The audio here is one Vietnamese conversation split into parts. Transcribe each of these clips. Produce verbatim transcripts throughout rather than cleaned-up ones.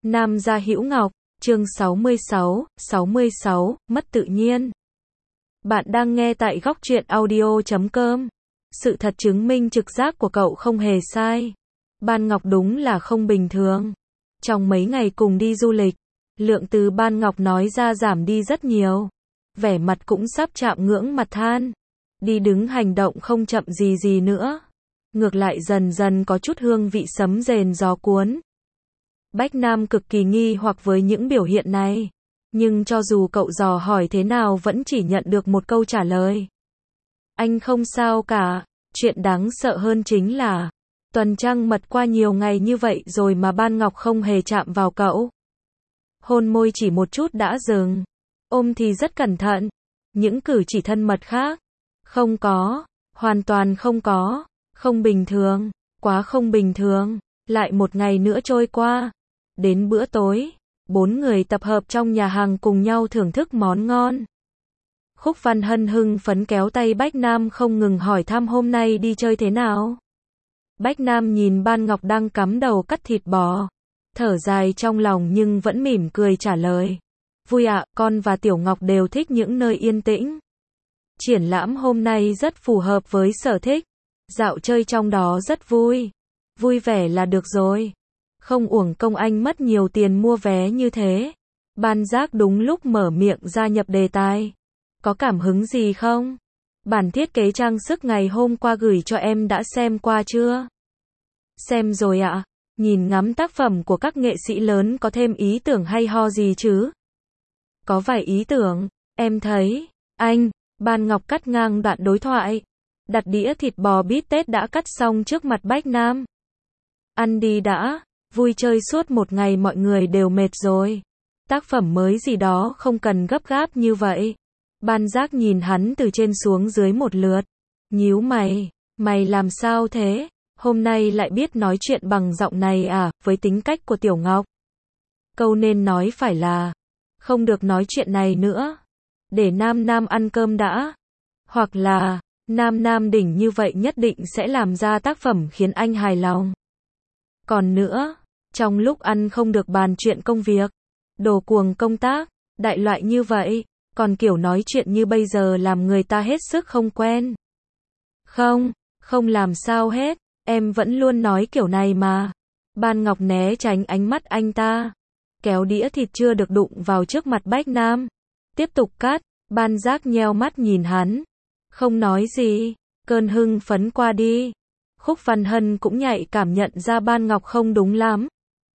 Nam gia Hữu Ngọc, chương sáu mươi sáu, sáu mươi sáu, mất tự nhiên. Bạn đang nghe tại góc truyện audio chấm com. Sự thật chứng minh trực giác của cậu không hề sai. Ban Ngọc đúng là không bình thường. Trong mấy ngày cùng đi du lịch, lượng từ Ban Ngọc nói ra giảm đi rất nhiều. Vẻ mặt cũng sắp chạm ngưỡng mặt than. Đi đứng hành động không chậm gì gì nữa. Ngược lại dần dần có chút hương vị sấm rền gió cuốn. Bách Nam cực kỳ nghi hoặc với những biểu hiện này. Nhưng cho dù cậu dò hỏi thế nào vẫn chỉ nhận được một câu trả lời. Anh không sao cả. Chuyện đáng sợ hơn chính là tuần trăng mật qua nhiều ngày như vậy rồi mà Ban Ngọc không hề chạm vào cậu. Hôn môi chỉ một chút đã dừng. Ôm thì rất cẩn thận. Những cử chỉ thân mật khác. Không có. Hoàn toàn không có. Không bình thường. Quá không bình thường. Lại một ngày nữa trôi qua. Đến bữa tối, bốn người tập hợp trong nhà hàng cùng nhau thưởng thức món ngon. Khúc Văn Hân hưng phấn kéo tay Bách Nam không ngừng hỏi thăm hôm nay đi chơi thế nào. Bách Nam nhìn Ban Ngọc đang cắm đầu cắt thịt bò. Thở dài trong lòng nhưng vẫn mỉm cười trả lời. Vui ạ, con và Tiểu Ngọc đều thích những nơi yên tĩnh. Triển lãm hôm nay rất phù hợp với sở thích. Dạo chơi trong đó rất vui. Vui vẻ là được rồi. Không uổng công anh mất nhiều tiền mua vé như thế. Ban Giác đúng lúc mở miệng gia nhập đề tài. Có cảm hứng gì không? Bản thiết kế trang sức ngày hôm qua gửi cho em đã xem qua chưa? Xem rồi ạ. Nhìn ngắm tác phẩm của các nghệ sĩ lớn có thêm ý tưởng hay ho gì chứ? Có vài ý tưởng. Em thấy. Anh. Ban Ngọc cắt ngang đoạn đối thoại. Đặt đĩa thịt bò bít tết đã cắt xong trước mặt Bách Nam. Ăn đi đã. Vui chơi suốt một ngày mọi người đều mệt rồi. Tác phẩm mới gì đó không cần gấp gáp như vậy. Ban Giác nhìn hắn từ trên xuống dưới một lượt. Nhíu mày. Mày làm sao thế? Hôm nay lại biết nói chuyện bằng giọng này à, với tính cách của Tiểu Ngọc. Câu nên nói phải là không được nói chuyện này nữa. Để Nam Nam ăn cơm đã. Hoặc là Nam Nam đỉnh như vậy nhất định sẽ làm ra tác phẩm khiến anh hài lòng. Còn nữa, trong lúc ăn không được bàn chuyện công việc, đồ cuồng công tác, đại loại như vậy, còn kiểu nói chuyện như bây giờ làm người ta hết sức không quen. Không, không làm sao hết, em vẫn luôn nói kiểu này mà. Ban Ngọc né tránh ánh mắt anh ta, kéo đĩa thịt chưa được đụng vào trước mặt Bách Nam. Tiếp tục cắt, Ban Giác nheo mắt nhìn hắn. Không nói gì, cơn hưng phấn qua đi. Khúc Văn Hân cũng nhạy cảm nhận ra Ban Ngọc không đúng lắm.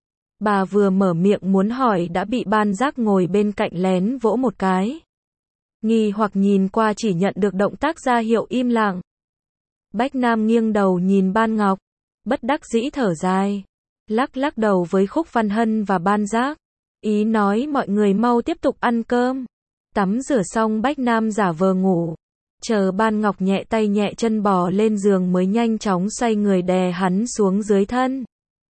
Bà vừa mở miệng muốn hỏi đã bị Ban Giác ngồi bên cạnh lén vỗ một cái. Nghi hoặc nhìn qua chỉ nhận được động tác ra hiệu im lặng. Bách Nam nghiêng đầu nhìn Ban Ngọc, bất đắc dĩ thở dài, lắc lắc đầu với Khúc Văn Hân và Ban Giác, ý nói mọi người mau tiếp tục ăn cơm. Tắm rửa xong Bách Nam giả vờ ngủ. Chờ Ban Ngọc nhẹ tay nhẹ chân bò lên giường mới nhanh chóng xoay người đè hắn xuống dưới thân.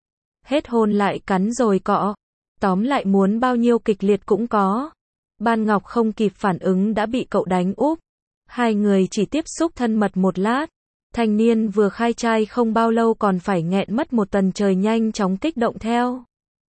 Hết hôn lại cắn rồi cọ. Tóm lại muốn bao nhiêu kịch liệt cũng có. Ban Ngọc không kịp phản ứng đã bị cậu đánh úp. Hai người chỉ tiếp xúc thân mật một lát. Thanh niên vừa khai trai không bao lâu còn phải nghẹn mất một tuần trời nhanh chóng kích động theo.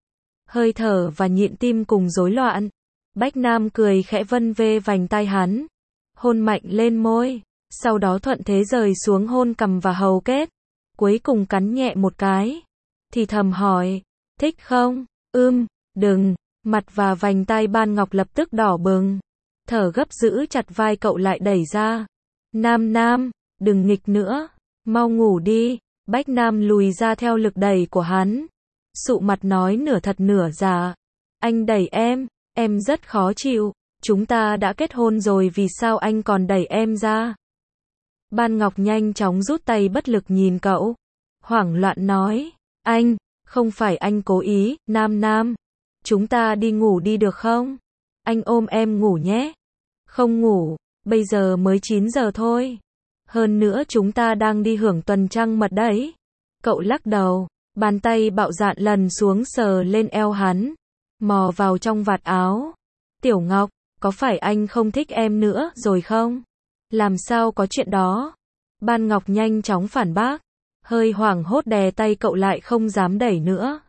Hơi thở và nhịp tim cùng rối loạn. Bách Nam cười khẽ vân vê vành tai hắn. Hôn mạnh lên môi, sau đó thuận thế rời xuống hôn cằm và hầu kết, cuối cùng cắn nhẹ một cái, thì thầm hỏi, thích không? Ưm, đừng, mặt và vành tai Ban Ngọc lập tức đỏ bừng, thở gấp giữ chặt vai cậu lại đẩy ra. Nam Nam, đừng nghịch nữa, mau ngủ đi. Bách Nam lùi ra theo lực đẩy của hắn, sụ mặt nói nửa thật nửa giả, anh đẩy em, em rất khó chịu. Chúng ta đã kết hôn rồi vì sao anh còn đẩy em ra? Ban Ngọc nhanh chóng rút tay bất lực nhìn cậu. Hoảng loạn nói. Anh, không phải anh cố ý, Nam Nam. Chúng ta đi ngủ đi được không? Anh ôm em ngủ nhé. Không ngủ, bây giờ mới chín giờ thôi. Hơn nữa chúng ta đang đi hưởng tuần trăng mật đấy. Cậu lắc đầu, bàn tay bạo dạn lần xuống sờ lên eo hắn. Mò vào trong vạt áo. Tiểu Ngọc. Có phải anh không thích em nữa rồi không? Làm sao có chuyện đó? Ban Ngọc nhanh chóng phản bác. Hơi hoảng hốt đè tay cậu lại không dám đẩy nữa.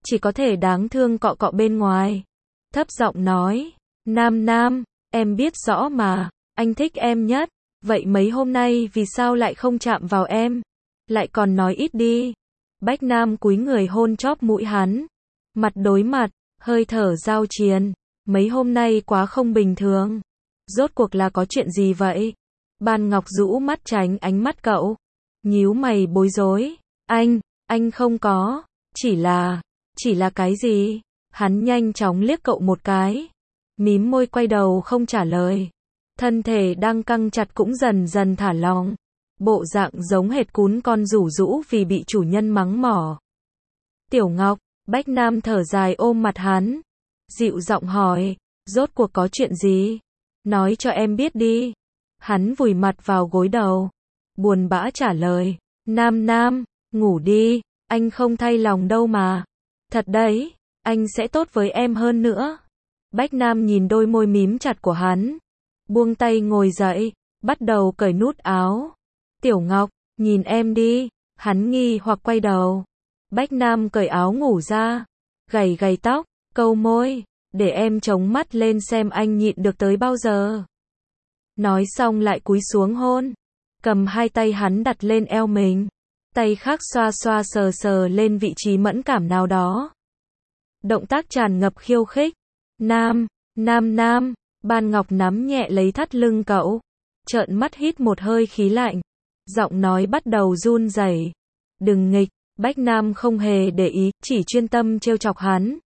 chỉ có thể đáng thương cọ cọ bên ngoài. Thấp giọng nói, Nam Nam, em biết rõ mà, anh thích em nhất, vậy mấy hôm nay vì sao lại không chạm vào em, lại còn nói ít đi. Bách Nam cúi người hôn chóp mũi hắn, mặt đối mặt, hơi thở giao chiến, mấy hôm nay quá không bình thường. Rốt cuộc là có chuyện gì vậy? Ban Ngọc rũ mắt tránh ánh mắt cậu, nhíu mày bối rối, anh, anh không có, chỉ là, chỉ là cái gì? Hắn nhanh chóng liếc cậu một cái, mím môi quay đầu không trả lời. Thân thể đang căng chặt cũng dần dần thả lỏng, bộ dạng giống hệt cún con rủ rũ vì bị chủ nhân mắng mỏ. Tiểu Ngọc, Bách Nam thở dài ôm mặt hắn, dịu giọng hỏi, rốt cuộc có chuyện gì? Nói cho em biết đi. Hắn vùi mặt vào gối đầu, buồn bã trả lời, Nam Nam, ngủ đi, anh không thay lòng đâu mà. Thật đấy, anh sẽ tốt với em hơn nữa. Bách Nam nhìn đôi môi mím chặt của hắn, buông tay ngồi dậy, bắt đầu cởi nút áo. Tiểu Ngọc, nhìn em đi. Hắn nghi hoặc quay đầu. Bách Nam cởi áo ngủ ra, gầy gầy tóc, câu môi, để em chống mắt lên xem anh nhịn được tới bao giờ. Nói xong lại cúi xuống hôn, cầm hai tay hắn đặt lên eo mình, tay khác xoa xoa sờ sờ lên vị trí mẫn cảm nào đó. Động tác tràn ngập khiêu khích. Nam, Nam Nam, Ban Ngọc nắm nhẹ lấy thắt lưng cậu, trợn mắt hít một hơi khí lạnh, giọng nói bắt đầu run rẩy. Đừng nghịch. Bách Nam không hề để ý, chỉ chuyên tâm trêu chọc hắn.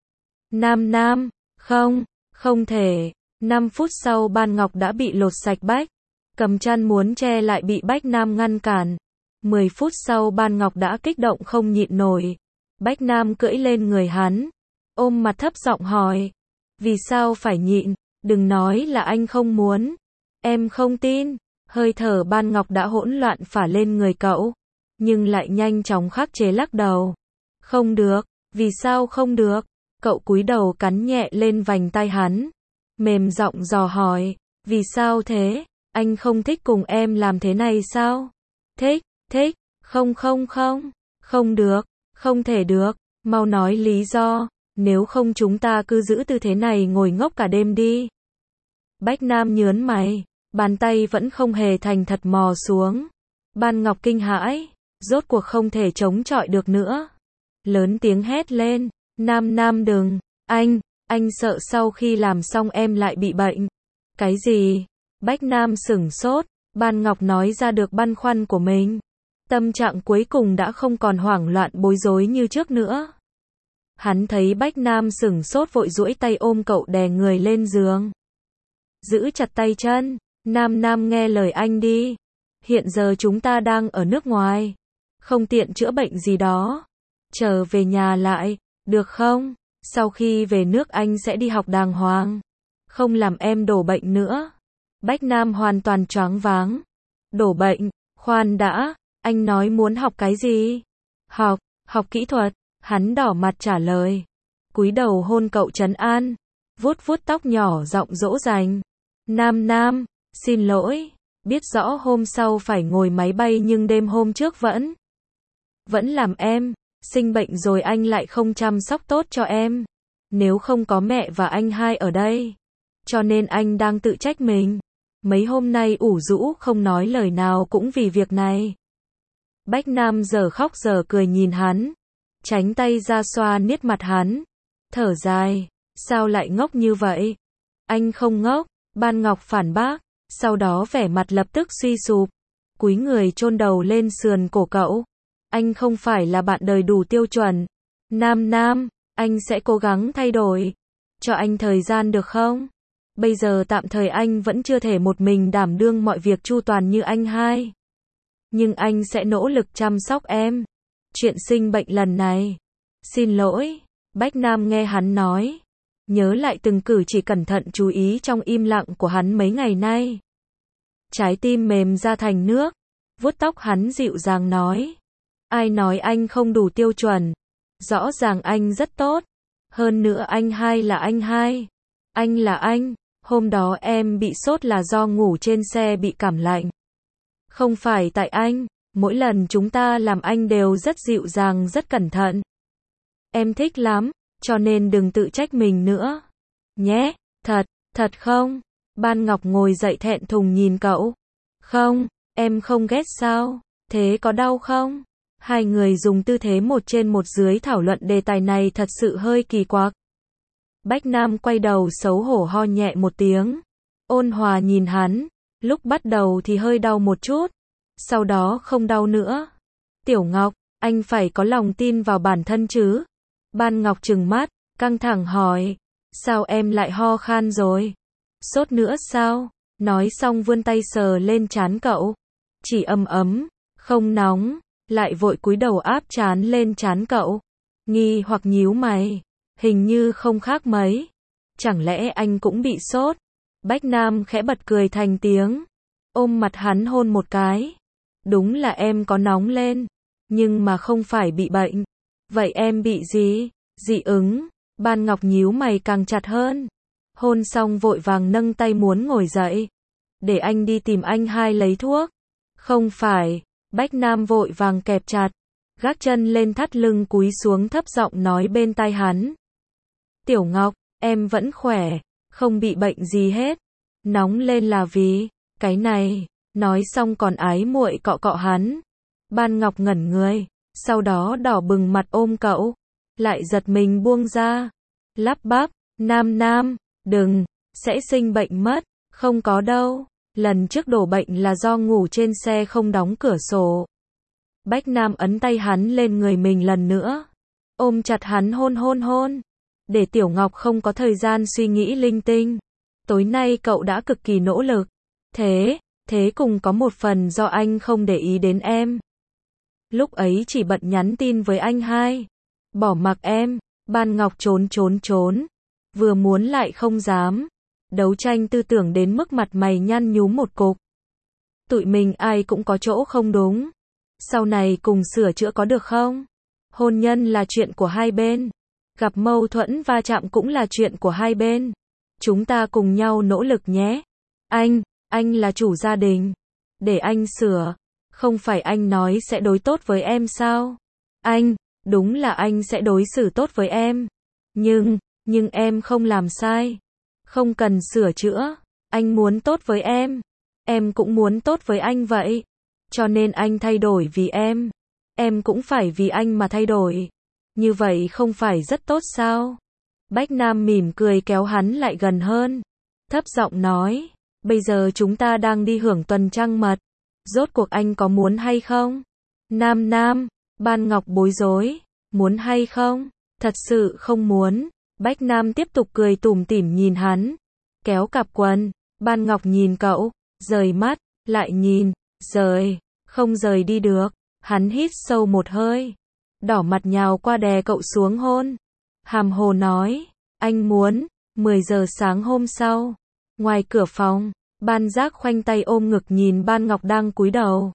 Nam Nam, không, không thể. Năm phút sau Ban Ngọc đã bị lột sạch bách, cầm chăn muốn che lại bị Bách Nam ngăn cản. Mười phút sau Ban Ngọc đã kích động không nhịn nổi. Bách Nam cưỡi lên người hắn, ôm mặt thấp giọng hỏi, vì sao phải nhịn, đừng nói là anh không muốn. Em không tin. Hơi thở Ban Ngọc đã hỗn loạn phả lên người cậu, nhưng lại nhanh chóng khắc chế lắc đầu. Không được. Vì sao không được? Cậu cúi đầu cắn nhẹ lên vành tai hắn, mềm giọng dò hỏi, vì sao thế? Anh không thích cùng em làm thế này sao? Thích, thích, không không không, không được, không thể được, mau nói lý do, nếu không chúng ta cứ giữ tư thế này ngồi ngốc cả đêm đi. Bách Nam nhớn mày, bàn tay vẫn không hề thành thật mò xuống. Ban Ngọc kinh hãi, rốt cuộc không thể chống chọi được nữa. Lớn tiếng hét lên, Nam Nam đừng, anh, anh sợ sau khi làm xong em lại bị bệnh. Cái gì? Bách Nam sửng sốt, Ban Ngọc nói ra được băn khoăn của mình. Tâm trạng cuối cùng đã không còn hoảng loạn bối rối như trước nữa. Hắn thấy Bách Nam sửng sốt vội duỗi tay ôm cậu đè người lên giường. Giữ chặt tay chân, Nam Nam nghe lời anh đi. Hiện giờ chúng ta đang ở nước ngoài, không tiện chữa bệnh gì đó. Trở về nhà lại, được không? Sau khi về nước anh sẽ đi học đàng hoàng, không làm em đổ bệnh nữa. Bách Nam hoàn toàn choáng váng. Đổ bệnh? Khoan đã, anh nói muốn học cái gì? Học, học kỹ thuật. Hắn đỏ mặt trả lời, cúi đầu hôn cậu trấn an, vuốt vuốt tóc nhỏ giọng dỗ dành. Nam Nam, xin lỗi, biết rõ hôm sau phải ngồi máy bay nhưng đêm hôm trước vẫn, vẫn làm em, sinh bệnh rồi anh lại không chăm sóc tốt cho em. Nếu không có mẹ và anh hai ở đây, cho nên anh đang tự trách mình. Mấy hôm nay ủ rũ không nói lời nào cũng vì việc này. Bách Nam giờ khóc giờ cười nhìn hắn, tránh tay ra xoa niết mặt hắn, thở dài, sao lại ngốc như vậy? Anh không ngốc, Ban Ngọc phản bác, sau đó vẻ mặt lập tức suy sụp, cúi người chôn đầu lên sườn cổ cậu. Anh không phải là bạn đời đủ tiêu chuẩn. Nam Nam, anh sẽ cố gắng thay đổi. Cho anh thời gian được không? Bây giờ tạm thời anh vẫn chưa thể một mình đảm đương mọi việc chu toàn như anh hai. Nhưng anh sẽ nỗ lực chăm sóc em. Chuyện sinh bệnh lần này, xin lỗi. Bách Nam nghe hắn nói, nhớ lại từng cử chỉ cẩn thận chú ý trong im lặng của hắn mấy ngày nay. Trái tim mềm ra thành nước, vuốt tóc hắn dịu dàng nói, ai nói anh không đủ tiêu chuẩn? Rõ ràng anh rất tốt. Hơn nữa anh hai là anh hai. Anh là anh. Hôm đó em bị sốt là do ngủ trên xe bị cảm lạnh. Không phải tại anh. Mỗi lần chúng ta làm anh đều rất dịu dàng rất cẩn thận. em thích lắm, cho nên đừng tự trách mình nữa. Nhé, thật, thật không? Ban Ngọc ngồi dậy thẹn thùng nhìn cậu. Không, em không ghét sao? Thế có đau không? Hai người dùng tư thế một trên một dưới thảo luận đề tài này thật sự hơi kỳ quặc. Bách Nam quay đầu xấu hổ ho nhẹ một tiếng. Ôn Hòa nhìn hắn, lúc bắt đầu thì hơi đau một chút, sau đó không đau nữa. Tiểu Ngọc, anh phải có lòng tin vào bản thân chứ. Ban Ngọc trừng mắt, căng thẳng hỏi, sao em lại ho khan rồi? Sốt nữa sao? Nói xong vươn tay sờ lên trán cậu. Chỉ ấm ấm, không nóng, lại vội cúi đầu áp trán lên trán cậu. Nghi hoặc nhíu mày, hình như không khác mấy. Chẳng lẽ anh cũng bị sốt? Bách Nam khẽ bật cười thành tiếng, ôm mặt hắn hôn một cái. Đúng là em có nóng lên, nhưng mà không phải bị bệnh. Vậy em bị gì? Dị ứng. Ban Ngọc nhíu mày càng chặt hơn. Hôn xong vội vàng nâng tay muốn ngồi dậy. Để anh đi tìm anh hai lấy thuốc. Không phải. Bách Nam vội vàng kẹp chặt, gác chân lên thắt lưng cúi xuống thấp giọng nói bên tai hắn. Tiểu Ngọc, em vẫn khỏe, không bị bệnh gì hết. Nóng lên là vì cái này. Nói xong còn ái muội cọ cọ hắn. Ban Ngọc ngẩn người, sau đó đỏ bừng mặt ôm cậu, lại giật mình buông ra, lắp bắp, Nam Nam, đừng, sẽ sinh bệnh mất. Không có đâu, lần trước đổ bệnh là do ngủ trên xe không đóng cửa sổ. Bách Nam ấn tay hắn lên người mình lần nữa, ôm chặt hắn hôn hôn hôn, để Tiểu Ngọc không có thời gian suy nghĩ linh tinh. Tối nay cậu đã cực kỳ nỗ lực, thế, thế cùng có một phần do anh không để ý đến em. Lúc ấy chỉ bận nhắn tin với anh hai, bỏ mặc em. Ban Ngọc trốn trốn trốn, vừa muốn lại không dám. Đấu tranh tư tưởng đến mức mặt mày nhăn nhúm một cục. Tụi mình ai cũng có chỗ không đúng. Sau này cùng sửa chữa có được không? Hôn nhân là chuyện của hai bên. Gặp mâu thuẫn va chạm cũng là chuyện của hai bên. Chúng ta cùng nhau nỗ lực nhé. Anh, anh là chủ gia đình. Để anh sửa. Không phải anh nói sẽ đối tốt với em sao? Anh, đúng là anh sẽ đối xử tốt với em. Nhưng, nhưng em không làm sai. Không cần sửa chữa. Anh muốn tốt với em. Em cũng muốn tốt với anh vậy. Cho nên anh thay đổi vì em. Em cũng phải vì anh mà thay đổi. Như vậy không phải rất tốt sao? Bách Nam mỉm cười kéo hắn lại gần hơn. Thấp giọng nói. Bây giờ chúng ta đang đi hưởng tuần trăng mật. Rốt cuộc anh có muốn hay không? Nam Nam. Ban Ngọc bối rối. Muốn hay không? Thật sự không muốn. Bách Nam tiếp tục cười tủm tỉm nhìn hắn. Kéo cặp quần. Ban Ngọc nhìn cậu. Rời mắt. Lại nhìn. Rời. Không rời đi được. Hắn hít sâu một hơi. Đỏ mặt nhào qua đè cậu xuống hôn. Hàm hồ nói. Anh muốn. mười giờ sáng hôm sau. Ngoài cửa phòng. Ban Giác khoanh tay ôm ngực nhìn Ban Ngọc đang cúi đầu.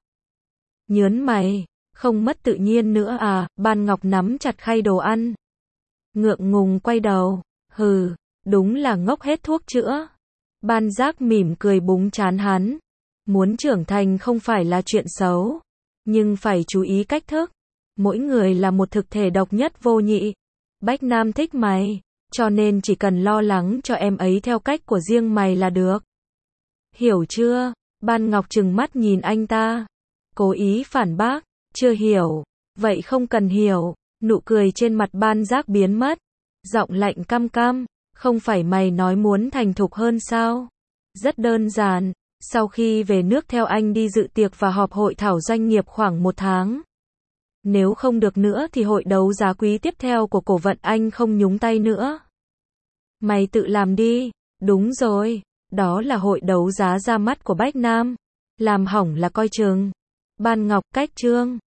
Nhớn mày. Không mất tự nhiên nữa à? Ban Ngọc nắm chặt khay đồ ăn. Ngượng ngùng quay đầu. Hừ. Đúng là ngốc hết thuốc chữa. Ban Giác mỉm cười búng trán hắn. Muốn trưởng thành không phải là chuyện xấu. Nhưng phải chú ý cách thức. Mỗi người là một thực thể độc nhất vô nhị. Bách Nam thích mày. Cho nên chỉ cần lo lắng cho em ấy theo cách của riêng mày là được. Hiểu chưa? Ban Ngọc trừng mắt nhìn anh ta. Cố ý phản bác. Chưa hiểu. Vậy không cần hiểu. Nụ cười trên mặt Ban Giác biến mất. Giọng lạnh căm căm. Không phải mày nói muốn thành thục hơn sao? Rất đơn giản. Sau khi về nước theo anh đi dự tiệc và họp hội thảo doanh nghiệp khoảng một tháng. Nếu không được nữa thì hội đấu giá quý tiếp theo của cổ vận anh không nhúng tay nữa. Mày tự làm đi. Đúng rồi. Đó là hội đấu giá ra mắt của Bách Nam. Làm hỏng là coi chừng. Ban Ngọc cách trương.